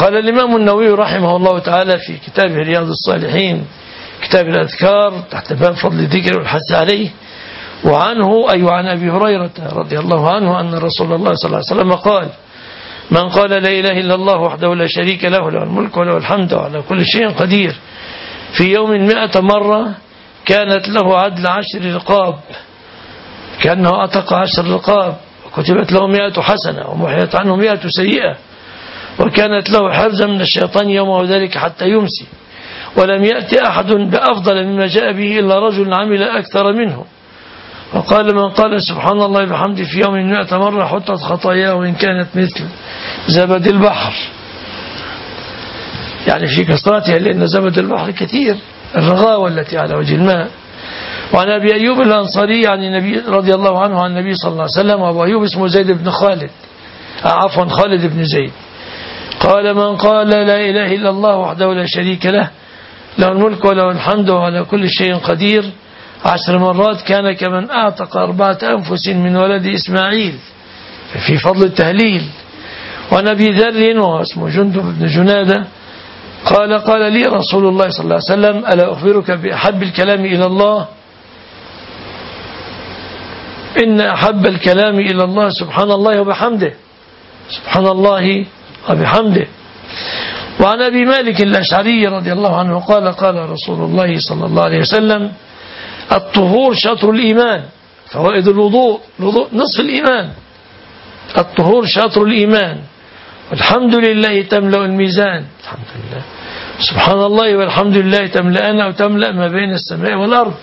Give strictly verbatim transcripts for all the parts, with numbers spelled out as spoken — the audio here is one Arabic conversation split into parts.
قال الإمام النووي رحمه الله تعالى في كتابه رياض الصالحين كتاب الأذكار تحت باب فضل الذكر والحث عليه، وعنه أي عن أبي هريرة رضي الله عنه أن رسول الله صلى الله عليه وسلم قال: من قال لا إله إلا الله وحده لا شريك له له الملك وله الحمد وعلى كل شيء قدير في يوم مئة مرة كانت له عدل عشر رقاب، كأنه أتق عشر رقاب، وكتبت له مئة حسنة ومحيت عنه مئة سيئة، وكانت له حرزا من الشيطان يومه ذلك حتى يمسي، ولم يأتي أحد بأفضل مما جاء به إلا رجل عمل أكثر منه. وقال: من قال سبحان الله بحمده في يوم مئة مرة حطت خطاياه وإن كانت مثل زبد البحر، يعني في كثرتها، لأن زبد البحر كثير، الرغاوة التي على وجه الماء. وعن أبي أيوب الأنصاري عن النبي رضي الله عنه عن النبي صلى الله عليه وسلم، وأبو أيوب اسمه زيد بن خالد عفوا خالد بن زيد، قال: من قال لا إله إلا الله وحده لا شريك له له الملك وله الحمد وعلى كل شيء قدير عشر مرات كان كمن أعتق أربعة أنفس من ولد إسماعيل، في فضل التهليل. وعن أبي ذر وهو اسمه جندب بن جنادة قال: قال لي رسول الله صلى الله عليه وسلم: ألا أخبرك بأحب الكلام إلى الله؟ إن أحب الكلام إلى الله سبحان الله وبحمده، سبحان الله وبحمده. وعن أبي مالك الأشعري رضي الله عنه قال: قال رسول الله صلى الله عليه وسلم: الطهور شطر الإيمان. فوائد الوضوء: الوضوء نصف الإيمان. الطهور شطر الإيمان، والحمد لله تملأ الميزان، الحمد لله، سبحان الله والحمد لله تملأان أو تملأ ما بين السماء والأرض.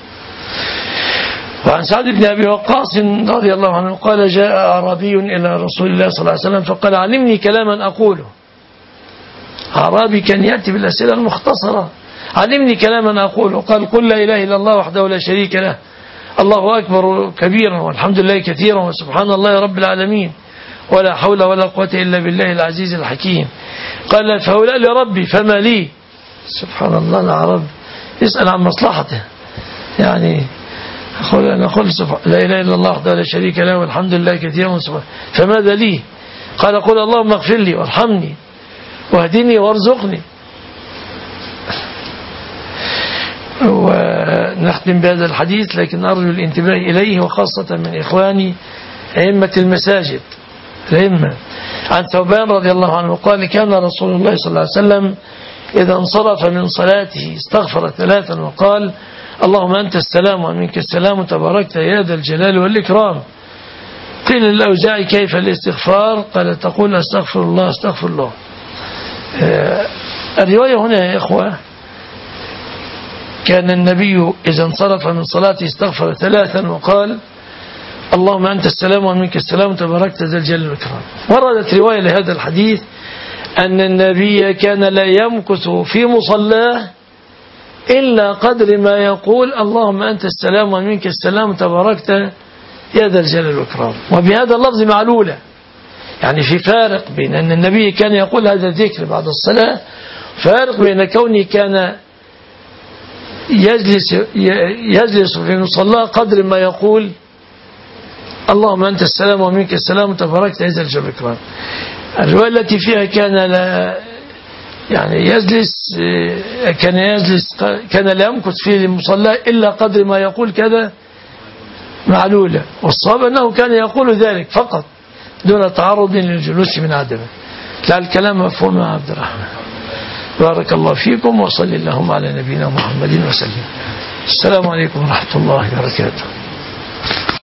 وعن سعد بن أبي وقاص رضي الله عنه قال: جاء أعرابي إلى رسول الله صلى الله عليه وسلم فقال: علمني كلاما أقوله. أعرابي كان يأتي بالأسئلة المختصرة: علمني كلاما أقوله. قال: قل لا إله إلا الله وحده لا شريك له الله أكبر كبيرا والحمد لله كثيرا وسبحان الله رب العالمين ولا حول ولا قوة إلا بالله العزيز الحكيم. قال: فهؤلاء لربي فما لي. سبحان الله، العرب يسأل عن مصلحته، يعني نقول لا إله إلا الله وحده لا شريك له والحمد لله كثيرا وسبحان، فماذا لي؟ قال: قل اللهم اغفر لي وارحمني واهدني وارزقني. ونختم بهذا الحديث، لكن أرجو الانتباه إليه وخاصة من إخواني أئمة المساجد الأئمة. عن ثوبان رضي الله عنه قال: كان رسول الله صلى الله عليه وسلم إذا انصرف من صلاته استغفر ثلاثا وقال: اللهم أنت السلام ومنك السلام تباركت يا ذا الجلال والإكرام. قيل للأوزاعي: كيف الاستغفار؟ قال: تقول استغفر الله استغفر الله. الرواية هنا يا إخوة: كان النبي إذا انصرف من صلاته استغفر ثلاثا وقال: اللهم أنت السلام ومنك السلام تباركت ذا الجلال والإكرام. وردت رواية لهذا الحديث أن النبي كان لا يمكث في مصلاه إلا قدر ما يقول: اللهم أنت السلام ومنك السلام تباركت يا ذا الجلال والإكرام. وبهذا اللفظ معلولة، يعني في فارق بين أن النبي كان يقول هذا الذكر بعد الصلاة، فارق بين كونه كان يجلس يجلس في مصلاه قدر ما يقول: اللهم أنت السلام ومنك السلام تباركت يا ذا الجلال والإكرام. الرواية التي فيها كان لا يعني يجلس كان يجلس كان لا يمكث في المصلى إلا قدر ما يقول كذا معلولة، والصواب أنه كان يقول ذلك فقط دون تعرض للجلوس من عدمه. لا، الكلام مفهوم يا عبد الرحمن. بارك الله فيكم، وصلي اللهم على نبينا محمد وسلم. السلام عليكم ورحمة الله وبركاته.